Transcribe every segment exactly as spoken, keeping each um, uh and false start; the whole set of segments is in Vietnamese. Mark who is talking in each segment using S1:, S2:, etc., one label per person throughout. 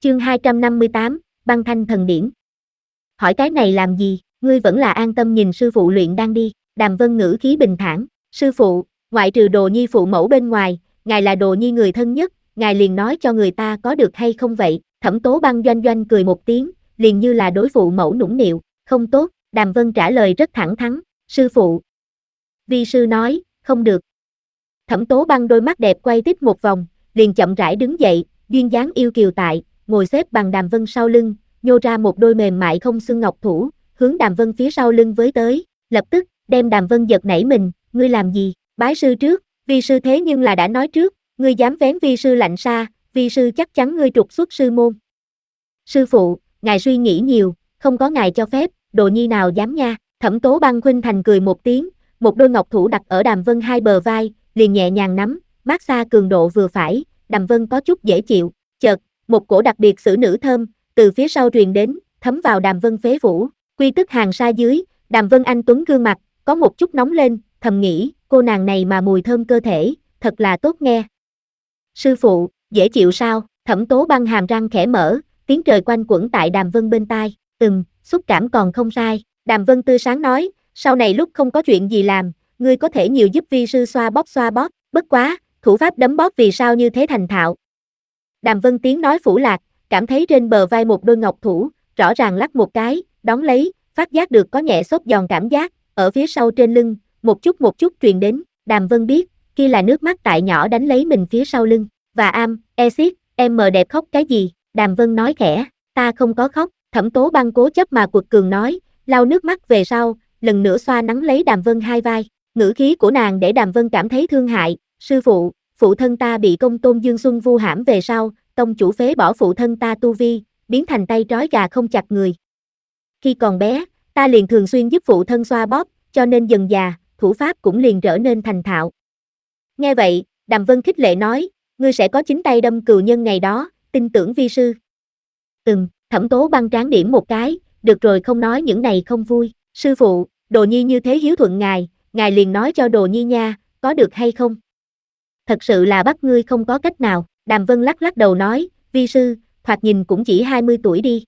S1: Chương hai trăm năm mươi tám, Băng Thanh Thần Điển. Hỏi cái này làm gì, ngươi vẫn là an tâm nhìn sư phụ luyện đan đi. Đàm Vân ngữ khí bình thản. Sư phụ, ngoại trừ Đồ Nhi phụ mẫu bên ngoài, ngài là Đồ Nhi người thân nhất, ngài liền nói cho người ta có được hay không vậy? Thẩm Tố Băng doanh doanh cười một tiếng, liền như là đối phụ mẫu nũng nịu. Không tốt. Đàm Vân trả lời rất thẳng thắn. Sư phụ. Vi sư nói, không được. Thẩm Tố Băng đôi mắt đẹp quay tít một vòng, liền chậm rãi đứng dậy, duyên dáng yêu kiều tại, ngồi xếp bằng Đàm Vân sau lưng, nhô ra một đôi mềm mại không xương ngọc thủ, hướng Đàm Vân phía sau lưng với tới, lập tức, đem Đàm Vân giật nảy mình, ngươi làm gì? Bái sư trước, vi sư thế nhưng là đã nói trước, ngươi dám vén vi sư lạnh sa, vi sư chắc chắn ngươi trục xuất sư môn. Sư phụ, ngài suy nghĩ nhiều, không có ngài cho phép, Đồ Nhi nào dám nha. Thẩm Tố Băng khuynh thành cười một tiếng, một đôi ngọc thủ đặt ở Đàm Vân hai bờ vai, liền nhẹ nhàng nắm, mát xa cường độ vừa phải, Đàm Vân có chút dễ chịu. Chợt, một cổ đặc biệt xử nữ thơm từ phía sau truyền đến, thấm vào Đàm Vân phế phủ. Quy tức hàng sa dưới, Đàm Vân anh tuấn gương mặt có một chút nóng lên, thầm nghĩ, cô nàng này mà mùi thơm cơ thể, thật là tốt nghe. Sư phụ, dễ chịu sao? Thẩm Tố Băng hàm răng khẽ mở, tiếng trời quanh quẩn tại Đàm Vân bên tai. Ừm, xúc cảm còn không sai. Đàm Vân tươi sáng nói, sau này lúc không có chuyện gì làm, ngươi có thể nhiều giúp vi sư xoa bóp xoa bóp, bất quá, thủ pháp đấm bóp vì sao như thế thành thạo. Đàm Vân tiếng nói phủ lạc, cảm thấy trên bờ vai một đôi ngọc thủ, rõ ràng lắc một cái, đón lấy, phát giác được có nhẹ xốp giòn cảm giác, ở phía sau trên lưng, một chút một chút truyền đến. Đàm Vân biết, kia là nước mắt tại nhỏ đánh lấy mình phía sau lưng. Và am, exit, em mờ đẹp khóc cái gì? Đàm Vân nói khẽ, ta không có khóc. Thẩm Tố Băng cố chấp mà quật cường nói, lau nước mắt về sau, lần nữa xoa nắng lấy Đàm Vân hai vai. Ngữ khí của nàng để Đàm Vân cảm thấy thương hại. Sư phụ, phụ thân ta bị công tôn Dương Xuân vu hãm về sau, tông chủ phế bỏ phụ thân ta tu vi, biến thành tay trói gà không chặt người. Khi còn bé, ta liền thường xuyên giúp phụ thân xoa bóp, cho nên dần già, thủ pháp cũng liền trở nên thành thạo. Nghe vậy, Đàm Vân khích lệ nói, ngươi sẽ có chính tay đâm cừu nhân ngày đó, tin tưởng vi sư. Ừm, Thẩm Tố Băng tráng điểm một cái, được rồi không nói những này không vui. Sư phụ, Đồ Nhi như thế hiếu thuận ngài, ngài liền nói cho Đồ Nhi nha, có được hay không? Thật sự là bắt ngươi không có cách nào. Đàm Vân lắc lắc đầu nói, vi sư, thoạt nhìn cũng chỉ hai mươi tuổi đi.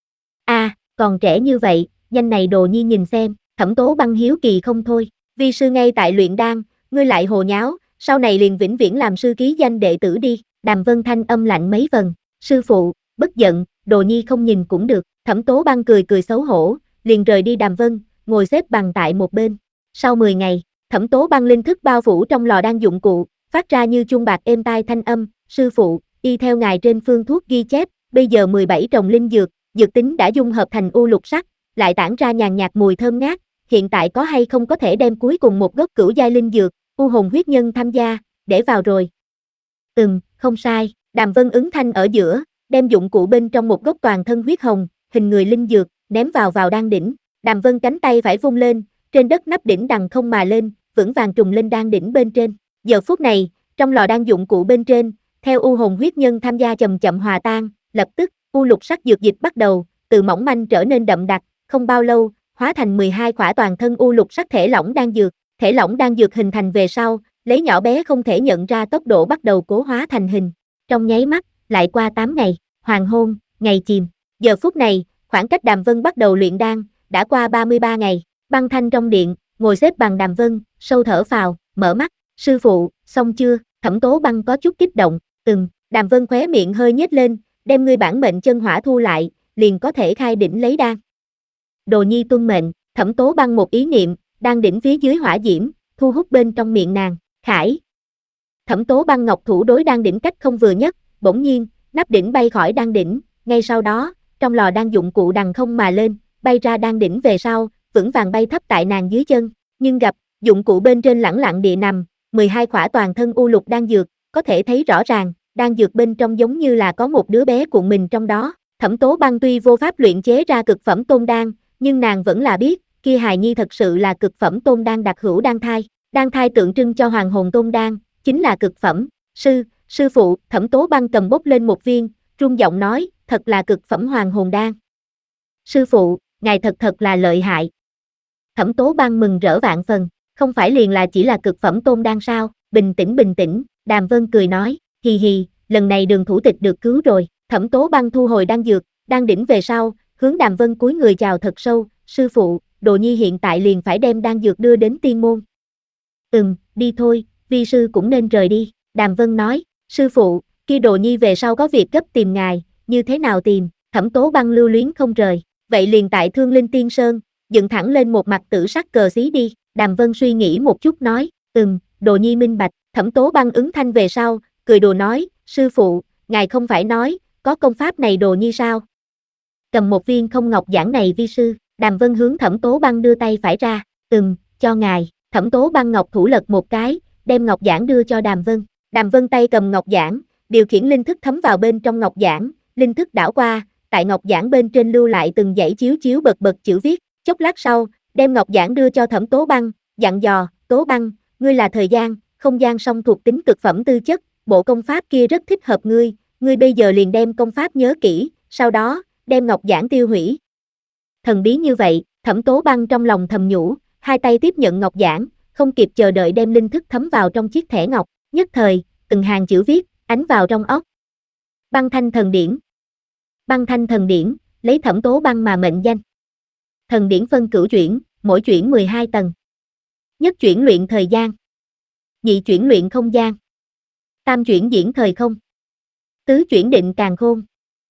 S1: A, à, còn trẻ như vậy, nhanh này Đồ Nhi nhìn xem. Thẩm Tố Băng hiếu kỳ không thôi. Vi sư ngay tại luyện đan, ngươi lại hồ nháo, sau này liền vĩnh viễn làm sư ký danh đệ tử đi. Đàm Vân thanh âm lạnh mấy phần. Sư phụ, bất giận, Đồ Nhi không nhìn cũng được. Thẩm Tố Băng cười cười xấu hổ, liền rời đi. Đàm Vân ngồi xếp bằng tại một bên. Sau mười ngày, Thẩm Tố Băng linh thức bao phủ trong lò đan dụng cụ, phát ra như chuông bạc êm tai thanh âm. Sư phụ, y theo ngài trên phương thuốc ghi chép, bây giờ mười bảy trồng linh dược, dược tính đã dung hợp thành u lục sắc, lại tản ra nhàn nhạt mùi thơm ngát, hiện tại có hay không có thể đem cuối cùng một gốc cửu giai linh dược, u hồn huyết nhân tham gia, để vào rồi. Ừm, không sai. Đàm Vân ứng thanh ở giữa, đem dụng cụ bên trong một gốc toàn thân huyết hồng, hình người linh dược, ném vào vào đan đỉnh. Đàm Vân cánh tay phải vung lên, trên đất nắp đỉnh đằng không mà lên, vững vàng trùng lên đan đỉnh bên trên. Giờ phút này, trong lò đan dụng cụ bên trên, theo u hồn huyết nhân tham gia chậm chậm hòa tan, lập tức, u lục sắc dược dịch bắt đầu, từ mỏng manh trở nên đậm đặc, không bao lâu, hóa thành mười hai khỏa toàn thân u lục sắc thể lỏng đan dược. Thể lỏng đan dược hình thành về sau, lấy nhỏ bé không thể nhận ra tốc độ bắt đầu cố hóa thành hình. Trong nháy mắt, lại qua tám ngày, hoàng hôn, ngày chìm. Giờ phút này, khoảng cách Đàm Vân bắt đầu luyện đan, đã qua ba mươi ba ngày. Băng Thanh trong điện, ngồi xếp bằng Đàm Vân, sâu thở phào, mở mắt. Sư phụ, xong chưa? Thẩm Tố Băng có chút kích động. Ừm, Đàm Vân khóe miệng hơi nhếch lên, đem ngươi bản mệnh chân hỏa thu lại, liền có thể khai đỉnh lấy đan. Đồ Nhi tuân mệnh. Thẩm Tố Băng một ý niệm, đan đỉnh phía dưới hỏa diễm, thu hút bên trong miệng nàng. Khải. Thẩm Tố Băng ngọc thủ đối đan đỉnh cách không vừa nhất, bỗng nhiên, nắp đỉnh bay khỏi đan đỉnh, ngay sau đó, trong lò đan dụng cụ đằng không mà lên, bay ra đan đỉnh về sau, vững vàng bay thấp tại nàng dưới chân, nhưng gặp, dụng cụ bên trên lẳng lặng địa nằm, mười hai khỏa toàn thân u lục đan dược, có thể thấy rõ ràng, đan dược bên trong giống như là có một đứa bé cuộn mình trong đó. Thẩm Tố Băng tuy vô pháp luyện chế ra cực phẩm tôn đan, nhưng nàng vẫn là biết, kia hài nhi thật sự là cực phẩm tôn đan đặc hữu đan thai. Đan thai tượng trưng cho hoàng hồn tôn đan, chính là cực phẩm. Sư, sư phụ, Thẩm Tố Băng cầm bốc lên một viên, run giọng nói, thật là cực phẩm hoàng hồn đan. Sư phụ, ngài thật thật là lợi hại. Thẩm Tố Băng mừng rỡ vạn phần, không phải liền là chỉ là cực phẩm tôn đan sao? Bình tĩnh bình tĩnh, Đàm Vân cười nói, hì hì, lần này Đường thủ tịch được cứu rồi. Thẩm Tố Băng thu hồi đan dược, đan đỉnh về sau, hướng Đàm Vân cúi người chào thật sâu, sư phụ, Đồ Nhi hiện tại liền phải đem đan dược đưa đến tiên môn. Ừm, đi thôi, vi sư cũng nên rời đi, Đàm Vân nói, sư phụ, kia Đồ Nhi về sau có việc gấp tìm ngài, như thế nào tìm, Thẩm Tố Băng lưu luyến không rời, vậy liền tại Thương Linh Tiên Sơn, dựng thẳng lên một mặt tử sắc cờ xí đi, Đàm Vân suy nghĩ một chút nói, ừm, Đồ Nhi minh bạch, Thẩm Tố Băng ứng thanh về sau, cười đùa nói, sư phụ, ngài không phải nói, có công pháp này Đồ Nhi sao? Cầm một viên không ngọc giản này vi sư, Đàm Vân hướng Thẩm Tố Băng đưa tay phải ra, ừm, cho ngài, Thẩm Tố Băng ngọc thủ lật một cái, đem ngọc giản đưa cho Đàm Vân, Đàm Vân tay cầm ngọc giản, điều khiển linh thức thấm vào bên trong ngọc giản, linh thức đảo qua, tại ngọc giản bên trên lưu lại từng dãy chiếu chiếu bật bật chữ viết, chốc lát sau, đem ngọc giản đưa cho Thẩm Tố Băng, dặn dò, Tố Băng, ngươi là thời gian, không gian song thuộc tính cực phẩm tư chất, bộ công pháp kia rất thích hợp ngươi, ngươi bây giờ liền đem công pháp nhớ kỹ, sau đó, đem ngọc giản tiêu hủy. Thần bí như vậy, Thẩm Tố Băng trong lòng thầm nhủ, hai tay tiếp nhận ngọc giản, không kịp chờ đợi đem linh thức thấm vào trong chiếc thẻ ngọc, nhất thời, từng hàng chữ viết, ánh vào trong óc. Băng Thanh Thần Điển. Băng Thanh Thần Điển, lấy Thẩm Tố Băng mà mệnh danh. Thần điển phân cửu chuyển, mỗi chuyển mười hai tầng. Nhất chuyển luyện thời gian. Nhị chuyển luyện không gian. Tam chuyển diễn thời không. Tứ chuyển định càn khôn.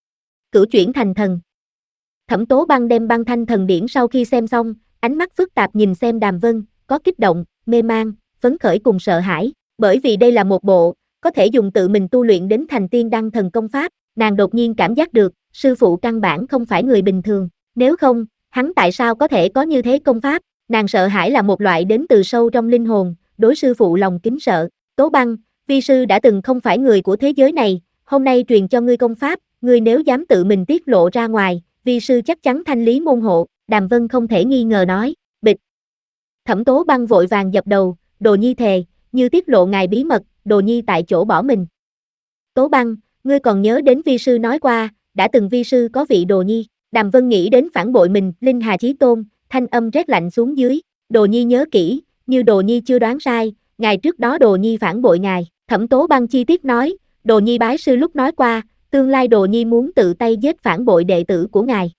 S1: Cửu chuyển thành thần. Thẩm Tố Băng đem Băng Thanh Thần Điển sau khi xem xong, ánh mắt phức tạp nhìn xem Đàm Vân, có kích động, mê man, phấn khởi cùng sợ hãi, bởi vì đây là một bộ, có thể dùng tự mình tu luyện đến thành tiên đăng thần công pháp, nàng đột nhiên cảm giác được, sư phụ căn bản không phải người bình thường, nếu không, hắn tại sao có thể có như thế công pháp, nàng sợ hãi là một loại đến từ sâu trong linh hồn, đối sư phụ lòng kính sợ, Tố Băng, vi sư đã từng không phải người của thế giới này, hôm nay truyền cho ngươi công pháp, ngươi nếu dám tự mình tiết lộ ra ngoài, vi sư chắc chắn thanh lý môn hộ, Đàm Vân không thể nghi ngờ nói, bịch. Thẩm Tố Băng vội vàng dập đầu, Đồ Nhi thề, như tiết lộ ngài bí mật, Đồ Nhi tại chỗ bỏ mình. Tố Băng, ngươi còn nhớ đến vi sư nói qua, đã từng vi sư có vị Đồ Nhi, Đàm Vân nghĩ đến phản bội mình, Linh Hà Chí Tôn, thanh âm rét lạnh xuống dưới, Đồ Nhi nhớ kỹ, như Đồ Nhi chưa đoán sai, ngày trước đó Đồ Nhi phản bội ngài, Thẩm Tố Băng chi tiết nói, Đồ Nhi bái sư lúc nói qua, tương lai Đồ Nhi muốn tự tay giết phản bội đệ tử của ngài.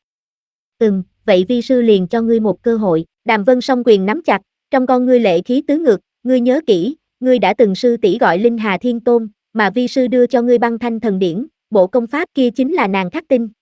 S1: Ừm, vậy vi sư liền cho ngươi một cơ hội, Đàm Vân song quyền nắm chặt, trong con ngươi lệ khí tứ ngược, ngươi nhớ kỹ, ngươi đã từng sư tỷ gọi Linh Hà Thiên Tôn, mà vi sư đưa cho ngươi Băng Thanh Thần Điển, bộ công pháp kia chính là nàng khắc tinh,